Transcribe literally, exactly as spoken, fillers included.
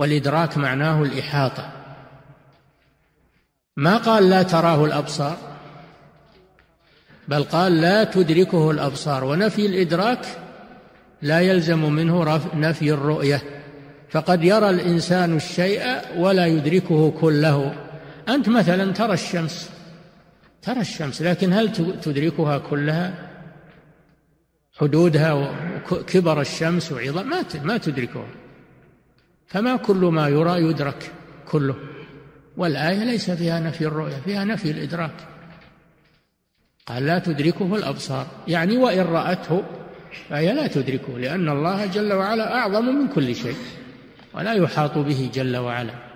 والإدراك معناه الإحاطة. ما قال لا تراه الأبصار، بل قال لا تدركه الأبصار، ونفي الإدراك لا يلزم منه نفي الرؤية، فقد يرى الإنسان الشيء ولا يدركه كله. أنت مثلا ترى الشمس ترى الشمس لكن هل تدركها كلها؟ حدودها وكبر الشمس وعظم ما تدركها، فما كل ما يرى يدرك كله. والآية ليس فيها نفي الرؤية، فيها نفي الإدراك. قال لا تدركه الأبصار، يعني وإن رأته فهي لا تدركه، لأن الله جل وعلا أعظم من كل شيء ولا يحاط به جل وعلا.